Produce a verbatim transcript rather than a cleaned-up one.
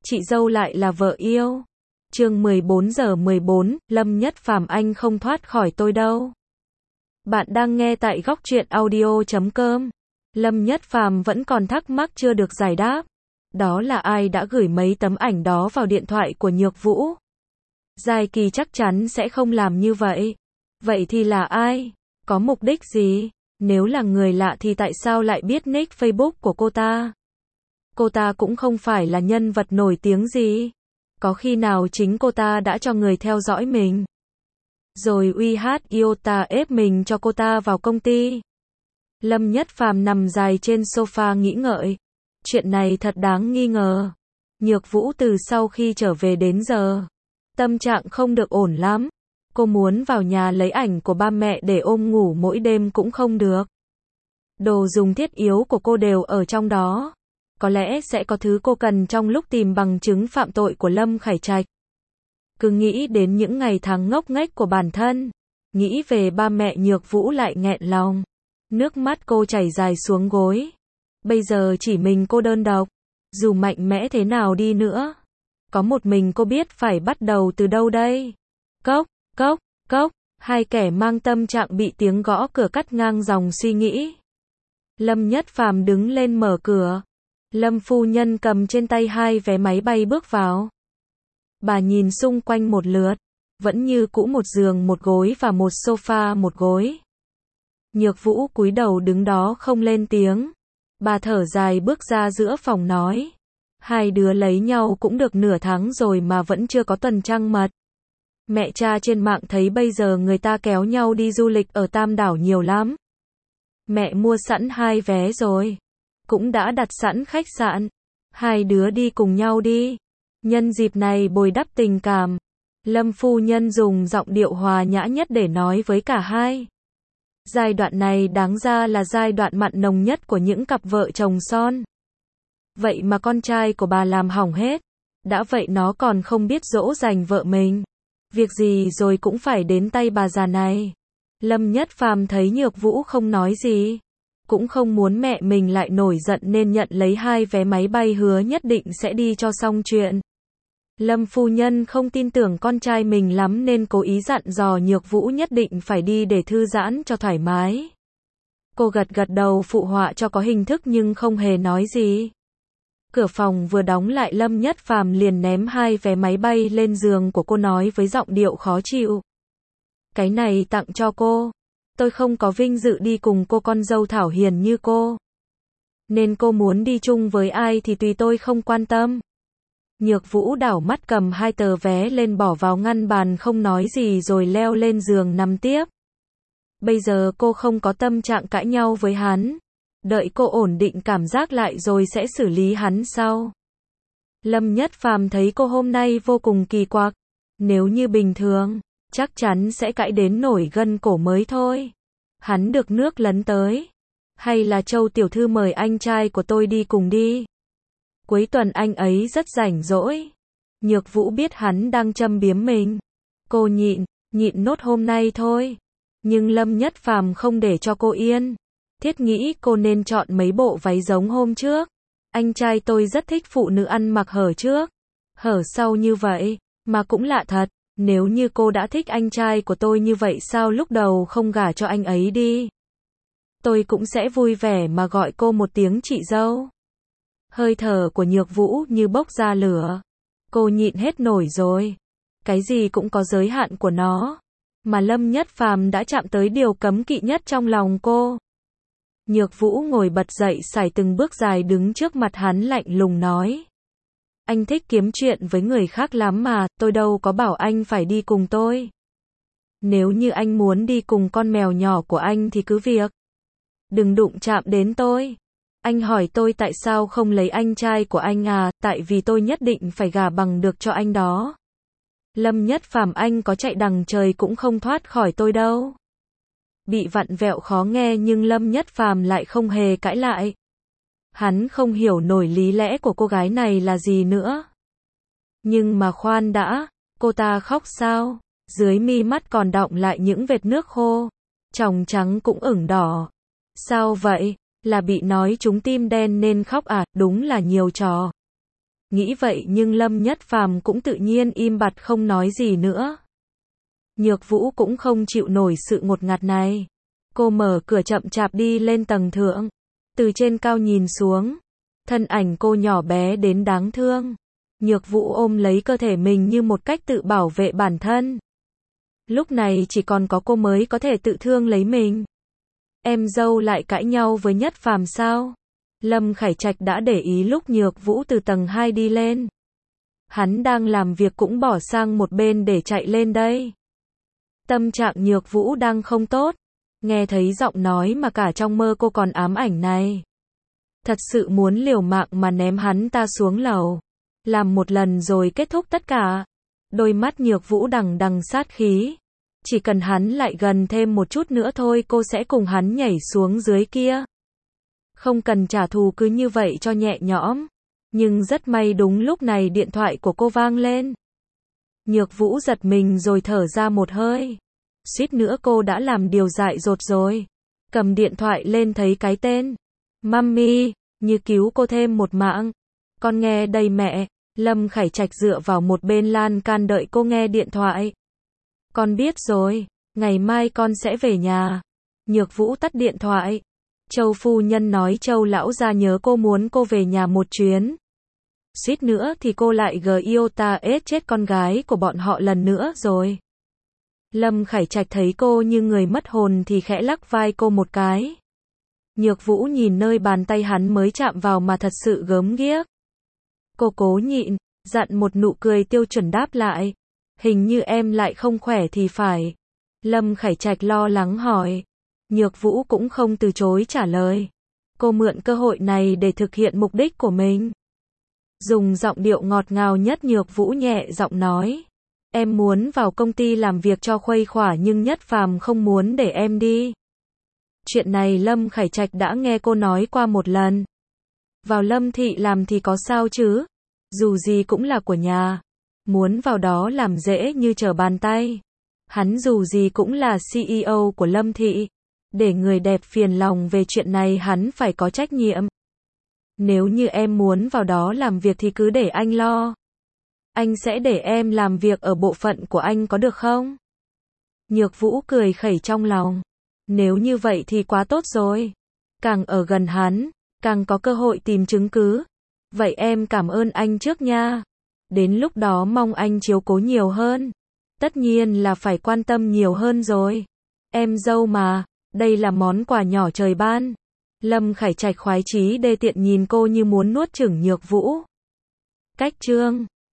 chị dâu lại là vợ yêu. Chương mười bốn giờ mười bốn, Lâm Nhất Phàm anh không thoát khỏi tôi đâu. Bạn đang nghe tại góc truyện audio chấm com. Lâm Nhất Phàm vẫn còn thắc mắc chưa được giải đáp. Đó là ai đã gửi mấy tấm ảnh đó vào điện thoại của Nhược Vũ? Giai Kỳ chắc chắn sẽ không làm như vậy. Vậy thì là ai? Có mục đích gì? Nếu là người lạ thì tại sao lại biết nick Facebook của cô ta? Cô ta cũng không phải là nhân vật nổi tiếng gì. Có khi nào chính cô ta đã cho người theo dõi mình? Rồi uy hát iota ép mình cho cô ta vào công ty. Lâm Nhất Phàm nằm dài trên sofa nghĩ ngợi. Chuyện này thật đáng nghi ngờ. Nhược Vũ từ sau khi trở về đến giờ, tâm trạng không được ổn lắm. Cô muốn vào nhà lấy ảnh của ba mẹ để ôm ngủ mỗi đêm cũng không được. Đồ dùng thiết yếu của cô đều ở trong đó. Có lẽ sẽ có thứ cô cần trong lúc tìm bằng chứng phạm tội của Lâm Khải Trạch. Cứ nghĩ đến những ngày tháng ngốc nghếch của bản thân, nghĩ về ba mẹ Nhược Vũ lại nghẹn lòng. Nước mắt cô chảy dài xuống gối. Bây giờ chỉ mình cô đơn độc, dù mạnh mẽ thế nào đi nữa, có một mình cô biết phải bắt đầu từ đâu đây. Cốc, cốc, cốc, hai kẻ mang tâm trạng bị tiếng gõ cửa cắt ngang dòng suy nghĩ. Lâm Nhất Phàm đứng lên mở cửa. Lâm phu nhân cầm trên tay hai vé máy bay bước vào. Bà nhìn xung quanh một lượt, vẫn như cũ một giường một gối và một sofa một gối. Nhược Vũ cúi đầu đứng đó không lên tiếng. Bà thở dài bước ra giữa phòng nói. Hai đứa lấy nhau cũng được nửa tháng rồi mà vẫn chưa có tuần trăng mật. Mẹ cha trên mạng thấy bây giờ người ta kéo nhau đi du lịch ở Tam Đảo nhiều lắm. Mẹ mua sẵn hai vé rồi. Cũng đã đặt sẵn khách sạn. Hai đứa đi cùng nhau đi. Nhân dịp này bồi đắp tình cảm. Lâm phu nhân dùng giọng điệu hòa nhã nhất để nói với cả hai. Giai đoạn này đáng ra là giai đoạn mặn nồng nhất của những cặp vợ chồng son. Vậy mà con trai của bà làm hỏng hết. Đã vậy nó còn không biết dỗ dành vợ mình. Việc gì rồi cũng phải đến tay bà già này. Lâm Nhất Phàm thấy Nhược Vũ không nói gì, cũng không muốn mẹ mình lại nổi giận nên nhận lấy hai vé máy bay hứa nhất định sẽ đi cho xong chuyện. Lâm phu nhân không tin tưởng con trai mình lắm nên cố ý dặn dò Nhược Vũ nhất định phải đi để thư giãn cho thoải mái. Cô gật gật đầu phụ họa cho có hình thức nhưng không hề nói gì. Cửa phòng vừa đóng lại Lâm Nhất Phàm liền ném hai vé máy bay lên giường của cô nói với giọng điệu khó chịu. Cái này tặng cho cô. Tôi không có vinh dự đi cùng cô con dâu thảo hiền như cô. Nên cô muốn đi chung với ai thì tùy tôi không quan tâm. Nhược Vũ đảo mắt cầm hai tờ vé lên bỏ vào ngăn bàn không nói gì rồi leo lên giường nằm tiếp. Bây giờ cô không có tâm trạng cãi nhau với hắn. Đợi cô ổn định cảm giác lại rồi sẽ xử lý hắn sau. Lâm Nhất Phàm thấy cô hôm nay vô cùng kỳ quặc. Nếu như bình thường, chắc chắn sẽ cãi đến nổi gân cổ mới thôi. Hắn được nước lấn tới. Hay là Châu tiểu thư mời anh trai của tôi đi cùng đi. Cuối tuần anh ấy rất rảnh rỗi. Nhược Vũ biết hắn đang châm biếm mình. Cô nhịn, nhịn nốt hôm nay thôi. Nhưng Lâm Nhất Phàm không để cho cô yên. Thiết nghĩ cô nên chọn mấy bộ váy giống hôm trước. Anh trai tôi rất thích phụ nữ ăn mặc hở trước, hở sau như vậy. Mà cũng lạ thật, nếu như cô đã thích anh trai của tôi như vậy sao lúc đầu không gả cho anh ấy đi. Tôi cũng sẽ vui vẻ mà gọi cô một tiếng chị dâu. Hơi thở của Nhược Vũ như bốc ra lửa. Cô nhịn hết nổi rồi. Cái gì cũng có giới hạn của nó. Mà Lâm Nhất Phàm đã chạm tới điều cấm kỵ nhất trong lòng cô. Nhược Vũ ngồi bật dậy sải từng bước dài đứng trước mặt hắn lạnh lùng nói. Anh thích kiếm chuyện với người khác lắm mà, tôi đâu có bảo anh phải đi cùng tôi. Nếu như anh muốn đi cùng con mèo nhỏ của anh thì cứ việc. Đừng đụng chạm đến tôi. Anh hỏi tôi tại sao không lấy anh trai của anh à, tại vì tôi nhất định phải gả bằng được cho anh đó. Lâm Nhất Phàm anh có chạy đằng trời cũng không thoát khỏi tôi đâu. Bị vặn vẹo khó nghe nhưng Lâm Nhất Phàm lại không hề cãi lại. Hắn không hiểu nổi lý lẽ của cô gái này là gì nữa. Nhưng mà khoan đã, cô ta khóc sao? Dưới mi mắt còn đọng lại những vệt nước khô. Tròng trắng cũng ửng đỏ. Sao vậy? Là bị nói trúng tim đen nên khóc à? Đúng là nhiều trò. Nghĩ vậy nhưng Lâm Nhất Phàm cũng tự nhiên im bặt không nói gì nữa. Nhược Vũ cũng không chịu nổi sự ngột ngạt này. Cô mở cửa chậm chạp đi lên tầng thượng. Từ trên cao nhìn xuống. Thân ảnh cô nhỏ bé đến đáng thương. Nhược Vũ ôm lấy cơ thể mình như một cách tự bảo vệ bản thân. Lúc này chỉ còn có cô mới có thể tự thương lấy mình. Em dâu lại cãi nhau với Nhất Phàm sao? Lâm Khải Trạch đã để ý lúc Nhược Vũ từ tầng hai đi lên. Hắn đang làm việc cũng bỏ sang một bên để chạy lên đây. Tâm trạng Nhược Vũ đang không tốt. Nghe thấy giọng nói mà cả trong mơ cô còn ám ảnh này. Thật sự muốn liều mạng mà ném hắn ta xuống lầu. Làm một lần rồi kết thúc tất cả. Đôi mắt Nhược Vũ đằng đằng sát khí. Chỉ cần hắn lại gần thêm một chút nữa thôi cô sẽ cùng hắn nhảy xuống dưới kia. Không cần trả thù cứ như vậy cho nhẹ nhõm. Nhưng rất may đúng lúc này điện thoại của cô vang lên. Nhược Vũ giật mình rồi thở ra một hơi. Suýt nữa cô đã làm điều dại dột rồi. Cầm điện thoại lên thấy cái tên. Mummy, như cứu cô thêm một mạng. Con nghe đây mẹ. Lâm Khải Trạch dựa vào một bên lan can đợi cô nghe điện thoại. Con biết rồi, ngày mai con sẽ về nhà. Nhược Vũ tắt điện thoại. Châu phu nhân nói Châu lão gia nhớ cô muốn cô về nhà một chuyến. Suýt nữa thì cô lại gờ yêu ta ết chết con gái của bọn họ lần nữa rồi. Lâm Khải Trạch thấy cô như người mất hồn thì khẽ lắc vai cô một cái. Nhược Vũ nhìn nơi bàn tay hắn mới chạm vào mà thật sự gớm ghiếc. Cô cố nhịn, dặn một nụ cười tiêu chuẩn đáp lại. Hình như em lại không khỏe thì phải. Lâm Khải Trạch lo lắng hỏi. Nhược Vũ cũng không từ chối trả lời. Cô mượn cơ hội này để thực hiện mục đích của mình. Dùng giọng điệu ngọt ngào nhất Nhược Vũ nhẹ giọng nói. Em muốn vào công ty làm việc cho khuây khỏa nhưng Nhất Phàm không muốn để em đi. Chuyện này Lâm Khải Trạch đã nghe cô nói qua một lần. Vào Lâm thị làm thì có sao chứ? Dù gì cũng là của nhà. Muốn vào đó làm dễ như trở bàn tay. Hắn dù gì cũng là xê e ô của Lâm thị. Để người đẹp phiền lòng về chuyện này hắn phải có trách nhiệm. Nếu như em muốn vào đó làm việc thì cứ để anh lo. Anh sẽ để em làm việc ở bộ phận của anh có được không? Nhược Vũ cười khẩy trong lòng. Nếu như vậy thì quá tốt rồi. Càng ở gần hắn, càng có cơ hội tìm chứng cứ. Vậy em cảm ơn anh trước nha. Đến lúc đó mong anh chiếu cố nhiều hơn. Tất nhiên là phải quan tâm nhiều hơn rồi. Em dâu mà, đây là món quà nhỏ trời ban. Lâm Khải Trạch khoái chí đê tiện nhìn cô như muốn nuốt chửng Nhược Vũ. Cách chương